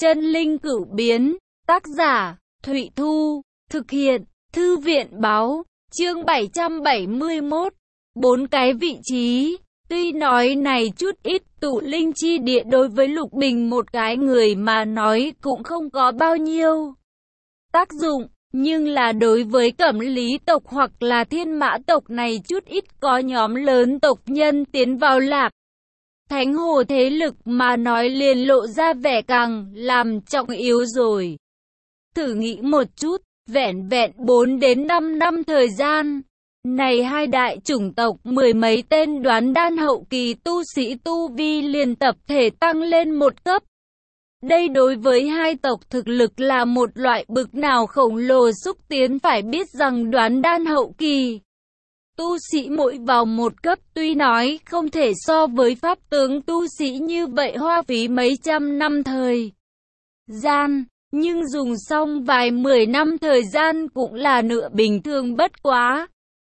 Chân linh cửu biến, tác giả, Thụy Thu, thực hiện, Thư viện báo, chương 771, 4 cái vị trí. Tuy nói này chút ít tụ linh chi địa đối với Lục Bình một cái người mà nói cũng không có bao nhiêu tác dụng, nhưng là đối với Cẩm Lý tộc hoặc là Thiên Mã tộc này chút ít có nhóm lớn tộc nhân tiến vào Lạc Thánh Hồ thế lực mà nói liền lộ ra vẻ càng làm trọng yếu rồi. Thử nghĩ một chút, vẹn 4 đến 5 năm thời gian, này hai đại chủng tộc mười mấy tên đoán đan hậu kỳ tu sĩ tu vi liền tập thể tăng lên một cấp. Đây đối với hai tộc thực lực là một loại bực nào khổng lồ xúc tiến, phải biết rằng đoán đan hậu kỳ tu sĩ mỗi vào một cấp tuy nói không thể so với pháp tướng tu sĩ như vậy hoa phí mấy trăm năm thời gian, nhưng dùng xong vài 10 năm thời gian cũng là nửa bình thường bất quá.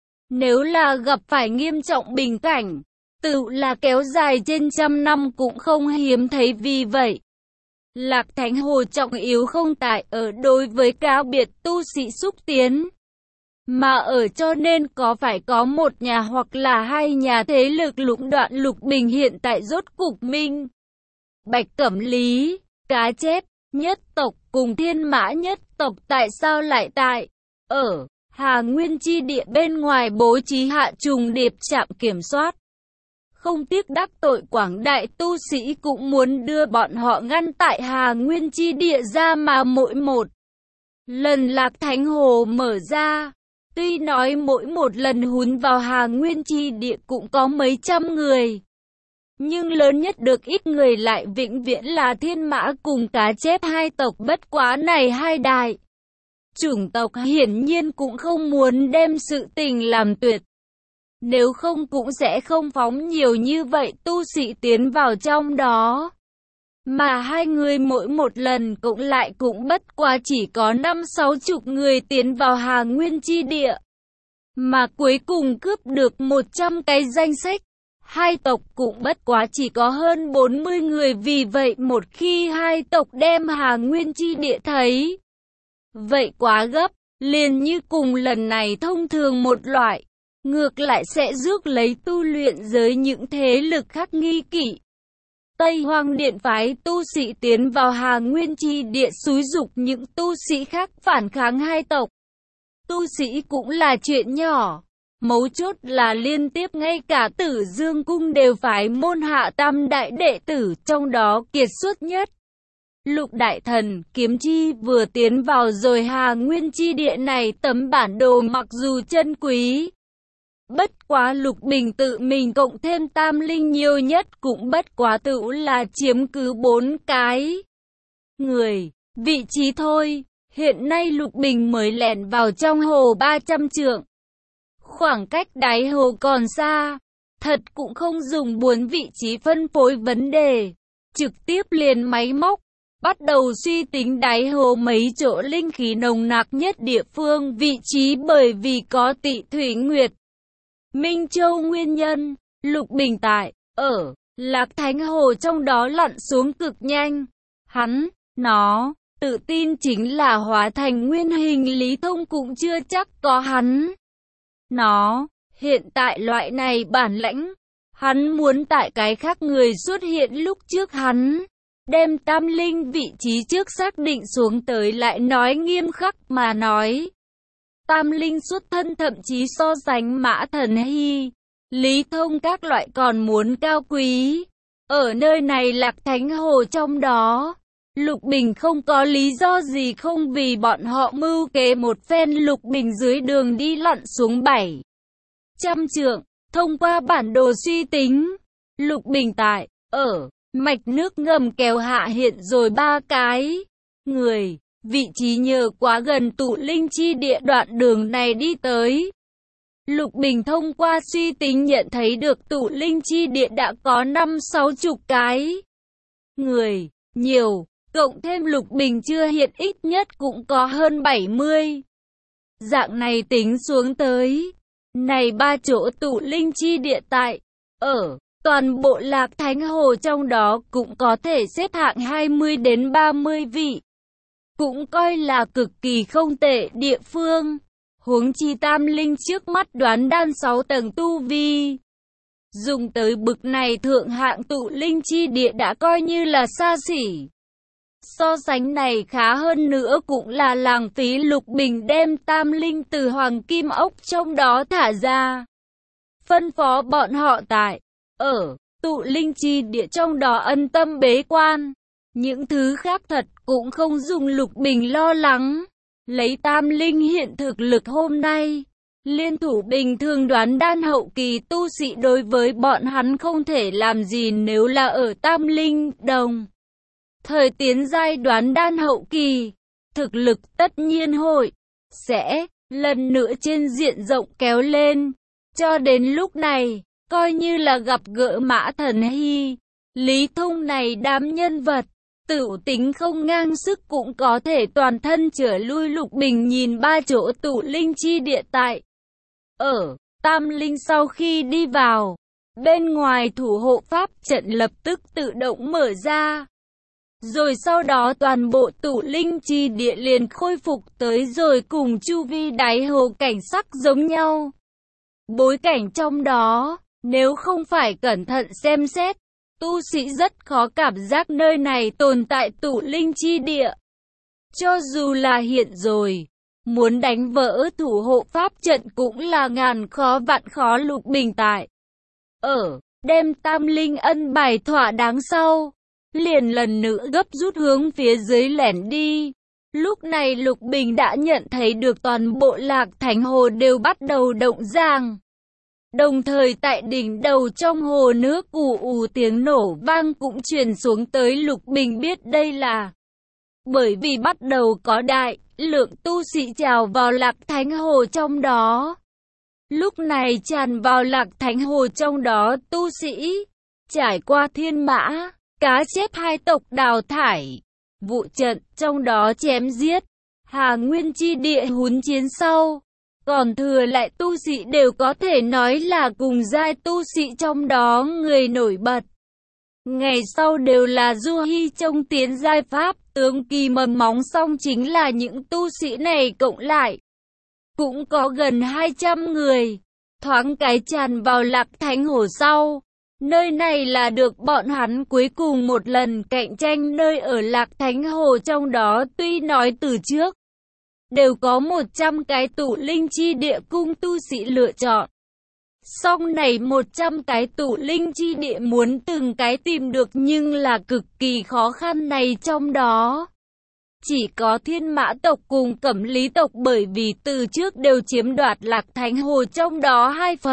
Nếu là gặp phải nghiêm trọng bình cảnh, tự là kéo dài trên trăm năm cũng không hiếm thấy. Vì vậy, Lạc Thánh Hồ trọng yếu không tại ở đối với cao biệt tu sĩ xúc tiến, mà ở cho nên có phải có một nhà hoặc là hai nhà thế lực lũng đoạn. Lục Bình hiện tại rốt cục minh bạch Cẩm Lý, Cá Chép nhất tộc cùng Thiên Mã nhất tộc tại sao lại tại ở Hà Nguyên chi địa bên ngoài bố trí hạ trùng điệp trạm kiểm soát. Không tiếc đắc tội quảng đại tu sĩ cũng muốn đưa bọn họ ngăn tại Hà Nguyên chi địa ra, mà mỗi một lần Lạc Thánh Hồ mở ra, tuy nói mỗi một lần hun vào Hà Nguyên chi địa cũng có mấy trăm người, nhưng lớn nhất được ít người lại vĩnh viễn là Thiên Mã cùng Cá Chép hai tộc. Bất quá này hai đại chủng tộc hiển nhiên cũng không muốn đem sự tình làm tuyệt, nếu không cũng sẽ không phóng nhiều như vậy tu sĩ tiến vào trong đó. Mà hai người mỗi một lần cũng lại cũng bất quá chỉ có 50-60 người tiến vào Hà Nguyên chi địa, mà cuối cùng cướp được 100 cái danh sách. Hai tộc cũng bất quá chỉ có hơn 40 người. Vì vậy một khi hai tộc đem Hà Nguyên chi địa thấy vậy quá gấp, liền như cùng lần này thông thường một loại, ngược lại sẽ rước lấy tu luyện giới những thế lực khác nghi kỵ. Tây Hoang Điện phái tu sĩ tiến vào Hà Nguyên chi địa xúi giục những tu sĩ khác phản kháng hai tộc. Tu sĩ cũng là chuyện nhỏ, mấu chốt là liên tiếp ngay cả Tử Dương Cung đều phái môn hạ tam đại đệ tử, trong đó kiệt xuất nhất Lục Đại Thần Kiếm Chi vừa tiến vào rồi. Hà Nguyên chi địa này tấm bản đồ mặc dù chân quý, bất quá Lục Bình tự mình cộng thêm tam linh nhiều nhất cũng bất quá tự là chiếm cứ 4 cái người vị trí thôi. Hiện nay Lục Bình mới lẻn vào trong hồ 300 trượng, khoảng cách đáy hồ còn xa, thật cũng không dùng 4 vị trí phân phối vấn đề, trực tiếp liền máy móc bắt đầu suy tính đáy hồ mấy chỗ linh khí nồng nặc nhất địa phương vị trí. Bởi vì có Tị Thủy Nguyệt Minh Châu nguyên nhân, Lục Bình tại ở Lạc Thánh Hồ trong đó lặn xuống cực nhanh. Nó tự tin chính là hóa thành nguyên hình Lý Thông cũng chưa chắc có nó hiện tại loại này bản lãnh. Hắn muốn tại cái khác người xuất hiện lúc trước hắn đem tam linh vị trí trước xác định xuống tới. Lại nói nghiêm khắc mà nói, tam linh xuất thân thậm chí so sánh Mã Thần Hy, Lý Thông các loại còn muốn cao quý. Ở nơi này Lạc Thánh Hồ trong đó, Lục Bình không có lý do gì không vì bọn họ mưu kế một phen. Lục Bình dưới đường đi lặn xuống 700 trượng, thông qua bản đồ suy tính, Lục Bình tại ở mạch nước ngầm kéo hạ hiện rồi 3 cái người vị trí. Nhờ quá gần tụ linh chi địa, đoạn đường này đi tới, Lục Bình thông qua suy tính nhận thấy được tụ linh chi địa đã có 50-60 cái người nhiều, cộng thêm Lục Bình chưa hiện ít nhất cũng có hơn 70. Dạng này tính xuống tới, này 3 chỗ tụ linh chi địa tại ở Toàn bộ Lạc Thánh Hồ trong đó cũng có thể xếp hạng 20 đến 30 vị. Cũng coi là cực kỳ không tệ địa phương. Huống chi Tam Linh trước mắt đoán đan 6 tầng tu vi. Dùng tới bực này thượng hạng tụ linh chi địa đã coi như là xa xỉ. So sánh này khá hơn nữa cũng là lãng phí Lục Bình đem Tam Linh từ Hoàng Kim Ốc trong đó thả ra. Phân phó bọn họ tại, ở, tụ linh chi địa trong đó ân tâm bế quan. Những thứ khác thật cũng không dùng Lục Bình lo lắng. Lấy Tam Linh hiện thực lực hôm nay, liên thủ bình thường đoán đan hậu kỳ tu sĩ đối với bọn hắn không thể làm gì nếu là ở Tam Linh đồng. Thời tiến giai đoán đan hậu kỳ, thực lực tất nhiên hội sẽ lần nữa trên diện rộng kéo lên. Cho đến lúc này, coi như là gặp gỡ Mã Thần Hy, Lý Thông này đám nhân vật, tử tính không ngang sức cũng có thể toàn thân trở lui. Lục Bình nhìn 3 chỗ tụ linh chi địa tại ở Tam Linh sau khi đi vào, bên ngoài thủ hộ pháp trận lập tức tự động mở ra. Rồi sau đó toàn bộ tụ linh chi địa liền khôi phục tới rồi cùng chu vi đáy hồ cảnh sắc giống nhau. Bối cảnh trong đó, nếu không phải cẩn thận xem xét, tu sĩ rất khó cảm giác nơi này tồn tại tụ linh chi địa. Cho dù là hiện rồi, muốn đánh vỡ thủ hộ pháp trận cũng là ngàn khó vạn khó. Lục Bình tại ở đem Tam Linh ân bài thỏa đáng sau, liền lần nữa gấp rút hướng phía dưới lẻn đi. Lúc này Lục Bình đã nhận thấy được toàn bộ Lạc Thánh Hồ đều bắt đầu động ràng. Đồng thời tại đỉnh đầu trong hồ nước ù ù tiếng nổ vang cũng truyền xuống tới. Lục Bình biết đây là bởi vì bắt đầu có đại lượng tu sĩ trào vào Lạc Thánh Hồ trong đó. Lúc này tràn vào Lạc Thánh Hồ trong đó tu sĩ trải qua Thiên Mã, Cá Chép hai tộc đào thải, vụ trận trong đó chém giết, Hà Nguyên chi địa hún chiến sau. Còn thừa lại tu sĩ đều có thể nói là cùng giai tu sĩ trong đó người nổi bật. Ngày sau đều là Du Hy trong tiến giai pháp tướng kỳ mầm móng, xong chính là những tu sĩ này cộng lại cũng có gần 200 người. Thoáng cái tràn vào Lạc Thánh Hồ sau, nơi này là được bọn hắn cuối cùng một lần cạnh tranh nơi ở Lạc Thánh Hồ trong đó. Tuy nói từ trước đều có 100 cái tụ linh chi địa cung tu sĩ lựa chọn, song này 100 cái tụ linh chi địa muốn từng cái tìm được nhưng là cực kỳ khó khăn. Này trong đó chỉ có Thiên Mã tộc cùng Cẩm Lý tộc bởi vì từ trước đều chiếm đoạt Lạc Thánh Hồ trong đó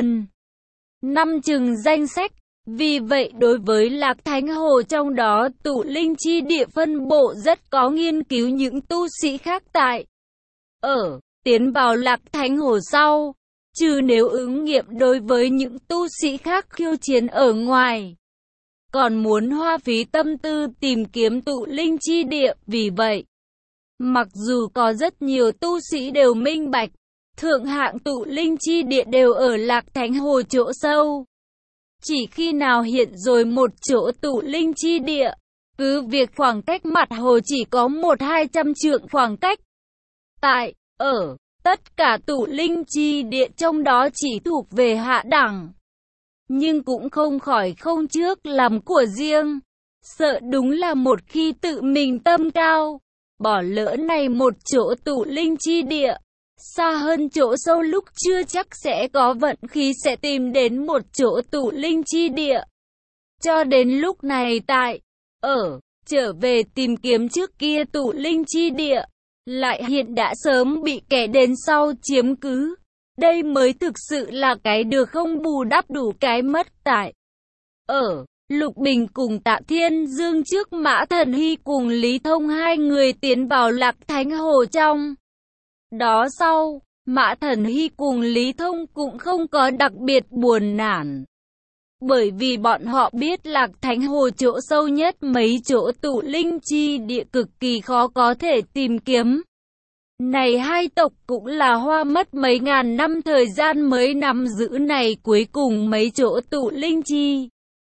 2/5 chừng danh sách. Vì vậy đối với Lạc Thánh Hồ trong đó tụ linh chi địa phân bộ rất có nghiên cứu. Những tu sĩ khác tại ở tiến vào Lạc Thánh Hồ sau, trừ nếu ứng nghiệm đối với những tu sĩ khác khiêu chiến ở ngoài, còn muốn hoa phí tâm tư tìm kiếm tụ linh chi địa. Vì vậy, mặc dù có rất nhiều tu sĩ đều minh bạch, thượng hạng tụ linh chi địa đều ở Lạc Thánh Hồ chỗ sâu. Chỉ khi nào hiện rồi một chỗ tụ linh chi địa, cứ việc khoảng cách mặt hồ chỉ có 100-200 trượng khoảng cách. Tại ở tất cả tụ linh chi địa trong đó chỉ thuộc về hạ đẳng, nhưng cũng không khỏi không trước làm của riêng. Sợ đúng là một khi tự mình tâm cao, bỏ lỡ này một chỗ tụ linh chi địa, xa hơn chỗ sâu lúc chưa chắc sẽ có vận khí sẽ tìm đến một chỗ tụ linh chi địa. Cho đến lúc này tại ở trở về tìm kiếm trước kia tụ linh chi địa, lại hiện đã sớm bị kẻ đến sau chiếm cứ. Đây mới thực sự là cái được không bù đắp đủ cái mất. Tại ở Lục Bình cùng Tạ Thiên Dương trước Mã Thần Hy cùng Lý Thông hai người tiến vào Lạc Thánh Hồ trong đó sau, Mã Thần Hy cùng Lý Thông cũng không có đặc biệt buồn nản. Bởi vì bọn họ biết Lạc Thánh Hồ chỗ sâu nhất mấy chỗ tụ linh chi địa cực kỳ khó có thể tìm kiếm. Này hai tộc cũng là hoa mất mấy ngàn năm thời gian mới nắm giữ này cuối cùng mấy chỗ tụ linh chi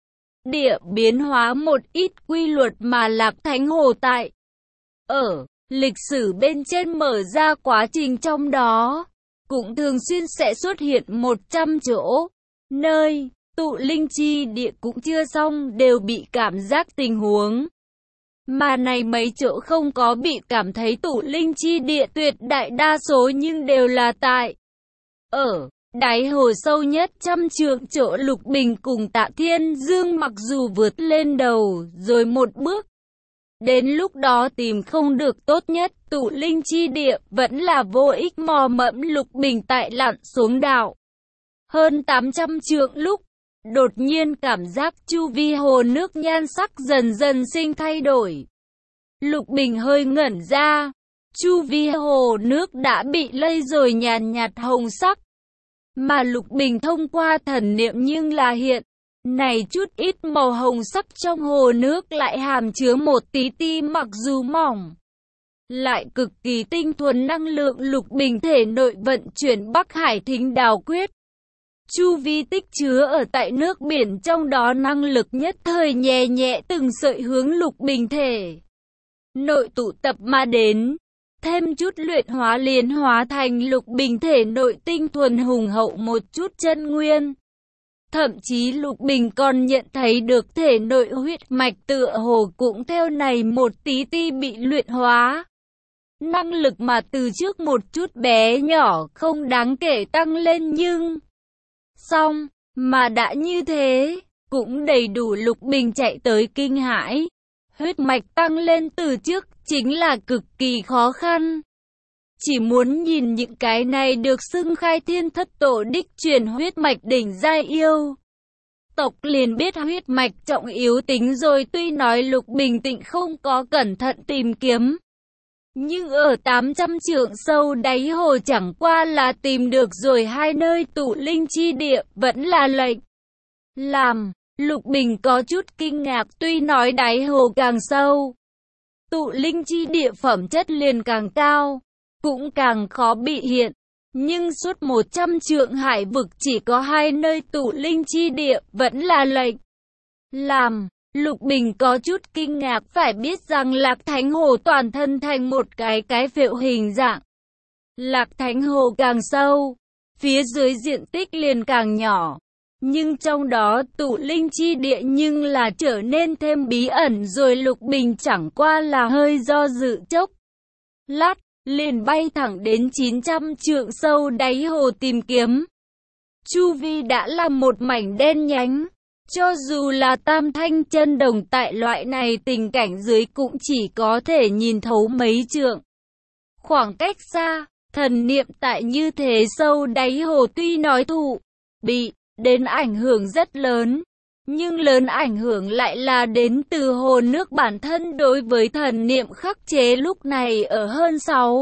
địa biến hóa một ít quy luật mà Lạc Thánh Hồ tại ở lịch sử bên trên mở ra quá trình trong đó. Cũng thường xuyên sẽ xuất hiện 100 chỗ, nơi tụ linh chi địa cũng chưa xong đều bị cảm giác tình huống. Mà này mấy chỗ không có bị cảm thấy tụ linh chi địa tuyệt đại đa số nhưng đều là tại ở đáy hồ sâu nhất 100 trượng chỗ Lục Bình cùng Tạ Thiên Dương mặc dù vượt lên đầu rồi một bước. Đến lúc đó tìm không được tốt nhất tụ linh chi địa vẫn là vô ích mò mẫm. Lục Bình tại lặn xuống đảo hơn 800 trượng lúc đột nhiên cảm giác chu vi hồ nước nhan sắc dần dần sinh thay đổi. Lục Bình hơi ngẩn ra, chu vi hồ nước đã bị lây rồi nhàn nhạt hồng sắc. Mà Lục Bình thông qua thần niệm nhưng là hiện, này chút ít màu hồng sắc trong hồ nước lại hàm chứa một tí ti mặc dù mỏng, lại cực kỳ tinh thuần năng lượng. Lục Bình thể nội vận chuyển Bắc Hải Thính Đào Quyết. Chu vi tích chứa ở tại nước biển trong đó năng lực nhất thời nhẹ nhẹ từng sợi hướng Lục Bình thể nội tụ tập mà đến. Thêm chút luyện hóa liền hóa thành Lục Bình thể nội tinh thuần hùng hậu một chút chân nguyên. Thậm chí Lục Bình còn nhận thấy được thể nội huyết mạch tựa hồ cũng theo này một tí ti bị luyện hóa. Năng lực mà từ trước một chút bé nhỏ không đáng kể tăng lên nhưng xong, mà đã như thế, cũng đầy đủ. Lục Bình chạy tới kinh hãi. Huyết mạch tăng lên từ trước chính là cực kỳ khó khăn. Chỉ muốn nhìn những cái này được xưng khai thiên thất tổ đích truyền huyết mạch đỉnh giai yêu tộc liền biết huyết mạch trọng yếu tính rồi. Tuy nói Lục Bình tịnh không có cẩn thận tìm kiếm, nhưng ở 800 trượng sâu đáy hồ chẳng qua là tìm được rồi hai nơi tụ linh chi địa, vẫn là lệnh làm Lục Bình có chút kinh ngạc. Tuy nói đáy hồ càng sâu, tụ linh chi địa phẩm chất liền càng cao, cũng càng khó bị hiện. Nhưng suốt 100 trượng hải vực chỉ có hai nơi tụ linh chi địa, vẫn là lệnh làm Lục Bình có chút kinh ngạc. Phải biết rằng Lạc Thánh Hồ toàn thân thành một cái phễu hình dạng. Lạc Thánh Hồ càng sâu, phía dưới diện tích liền càng nhỏ. Nhưng trong đó tụ linh chi địa nhưng là trở nên thêm bí ẩn rồi. Lục Bình chẳng qua là hơi do dự chốc lát, liền bay thẳng đến 900 trượng sâu đáy hồ tìm kiếm. Chu vi đã là một mảnh đen nhánh. Cho dù là Tam Thanh Chân Đồng tại loại này tình cảnh dưới cũng chỉ có thể nhìn thấu mấy trượng. Khoảng cách xa, thần niệm tại như thế sâu đáy hồ tuy nói thụ bị đến ảnh hưởng rất lớn, nhưng lớn ảnh hưởng lại là đến từ hồ nước bản thân đối với thần niệm khắc chế. Lúc này ở hơn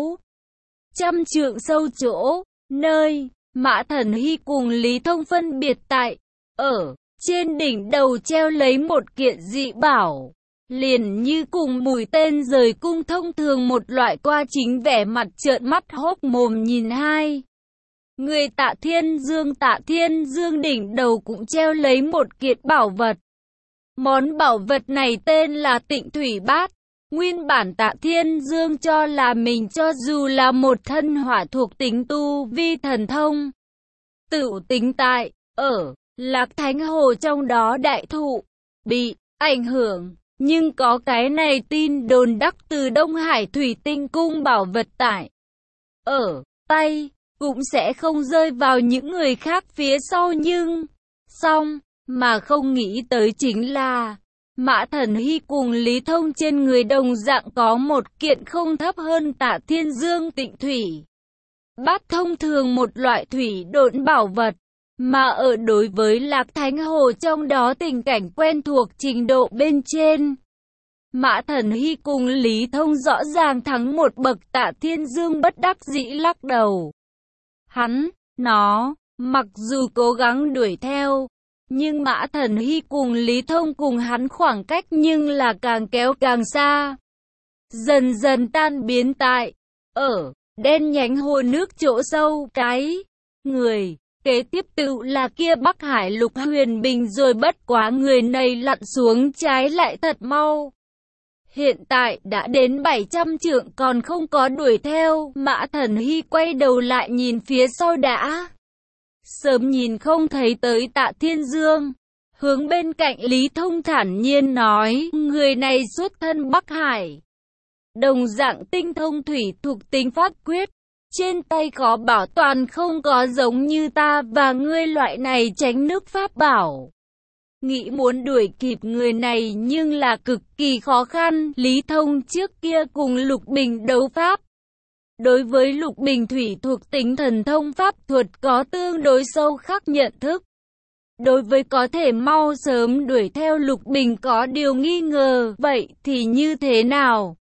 600 trượng sâu chỗ, nơi Mã Thần Hy cùng Lý Thông phân biệt tại ở trên đỉnh đầu treo lấy một kiện dị bảo, liền như cùng mũi tên rời cung thông thường một loại. Qua chính vẻ mặt trợn mắt hốc mồm nhìn hai người Tạ Thiên Dương đỉnh đầu cũng treo lấy một kiện bảo vật. Món bảo vật này tên là Tịnh Thủy Bát. Nguyên bản Tạ Thiên Dương cho là mình cho dù là một thân hỏa thuộc tính tu vi thần thông, tựu tính tại ở Lạc Thánh Hồ trong đó đại thụ bị ảnh hưởng, nhưng có cái này tin đồn đắc từ Đông Hải Thủy Tinh Cung bảo vật tại ở tay cũng sẽ không rơi vào những người khác phía sau. Nhưng xong mà không nghĩ tới chính là Mã Thần Hy cùng Lý Thông trên người đồng dạng có một kiện không thấp hơn Tạ Thiên Dương Tịnh Thủy Bát thông thường một loại thủy độn bảo vật. Mà ở đối với Lạc Thánh Hồ trong đó tình cảnh quen thuộc trình độ bên trên, Mã Thần Hy cùng Lý Thông rõ ràng thắng một bậc. Tạ Thiên Dương bất đắc dĩ lắc đầu. Nó mặc dù cố gắng đuổi theo, nhưng Mã Thần Hy cùng Lý Thông cùng hắn khoảng cách nhưng là càng kéo càng xa, dần dần tan biến tại ở đen nhánh hồ nước chỗ sâu. Cái người Kế tiếp tự là kia Bắc Hải Lục Huyền Bình rồi, bất quá người này lặn xuống trái lại thật mau. Hiện tại đã đến 700 trượng còn không có đuổi theo, Mã Thần Hy quay đầu lại nhìn phía sau đã. Sớm nhìn không thấy tới Tạ Thiên Dương. Hướng bên cạnh Lý Thông thản nhiên nói, người này xuất thân Bắc Hải. Đồng dạng tinh thông thủy thuộc tính pháp quyết. Trên tay có bảo toàn không có giống như ta và ngươi loại này tránh nước pháp bảo. Nghĩ muốn đuổi kịp người này nhưng là cực kỳ khó khăn. Lý Thông trước kia cùng Lục Bình đấu pháp. Đối với Lục Bình thủy thuộc tính thần thông pháp thuật có tương đối sâu khắc nhận thức. Đối với có thể mau sớm đuổi theo Lục Bình có điều nghi ngờ, vậy thì như thế nào?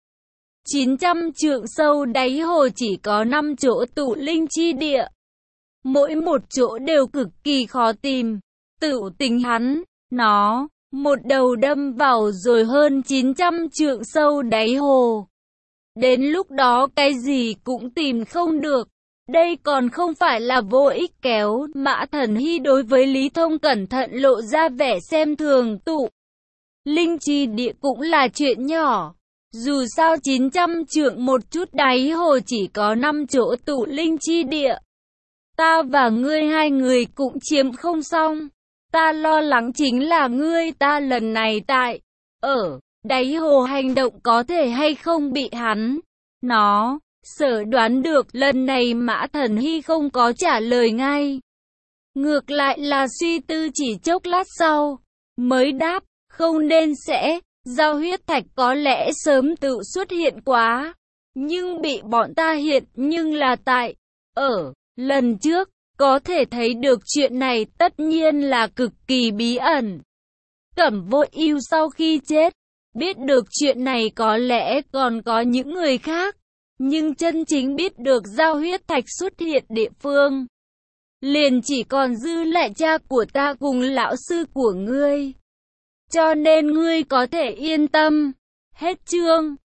900 trượng sâu đáy hồ chỉ có 5 chỗ tụ linh chi địa. Mỗi một chỗ đều cực kỳ khó tìm. Tự tính hắn, nó, một đầu đâm vào rồi hơn 900 trượng sâu đáy hồ. Đến lúc đó cái gì cũng tìm không được. Đây còn không phải là vô ích kéo. Mã Thần Hy đối với Lý Thông cẩn thận lộ ra vẻ xem thường. Tụ linh chi địa cũng là chuyện nhỏ. Dù sao 900 trượng một chút đáy hồ chỉ có 5 chỗ tụ linh chi địa. Ta và ngươi hai người cũng chiếm không xong. Ta lo lắng chính là ngươi ta lần này tại ở đáy hồ hành động có thể hay không bị hắn. Nó sở đoán được. Lần này Mã Thần Hy không có trả lời ngay. Ngược lại là suy tư chỉ chốc lát sau. Mới đáp, không nên sẽ. Giao huyết thạch có lẽ sớm tự xuất hiện quá. Nhưng bị bọn ta hiện nhưng là tại ở lần trước. Có thể thấy được chuyện này tất nhiên là cực kỳ bí ẩn. Cẩm Vô Ưu sau khi chết, biết được chuyện này có lẽ còn có những người khác. Nhưng chân chính biết được giao huyết thạch xuất hiện địa phương, liền chỉ còn dư lại cha của ta cùng lão sư của ngươi. Cho nên ngươi có thể yên tâm. Hết chương.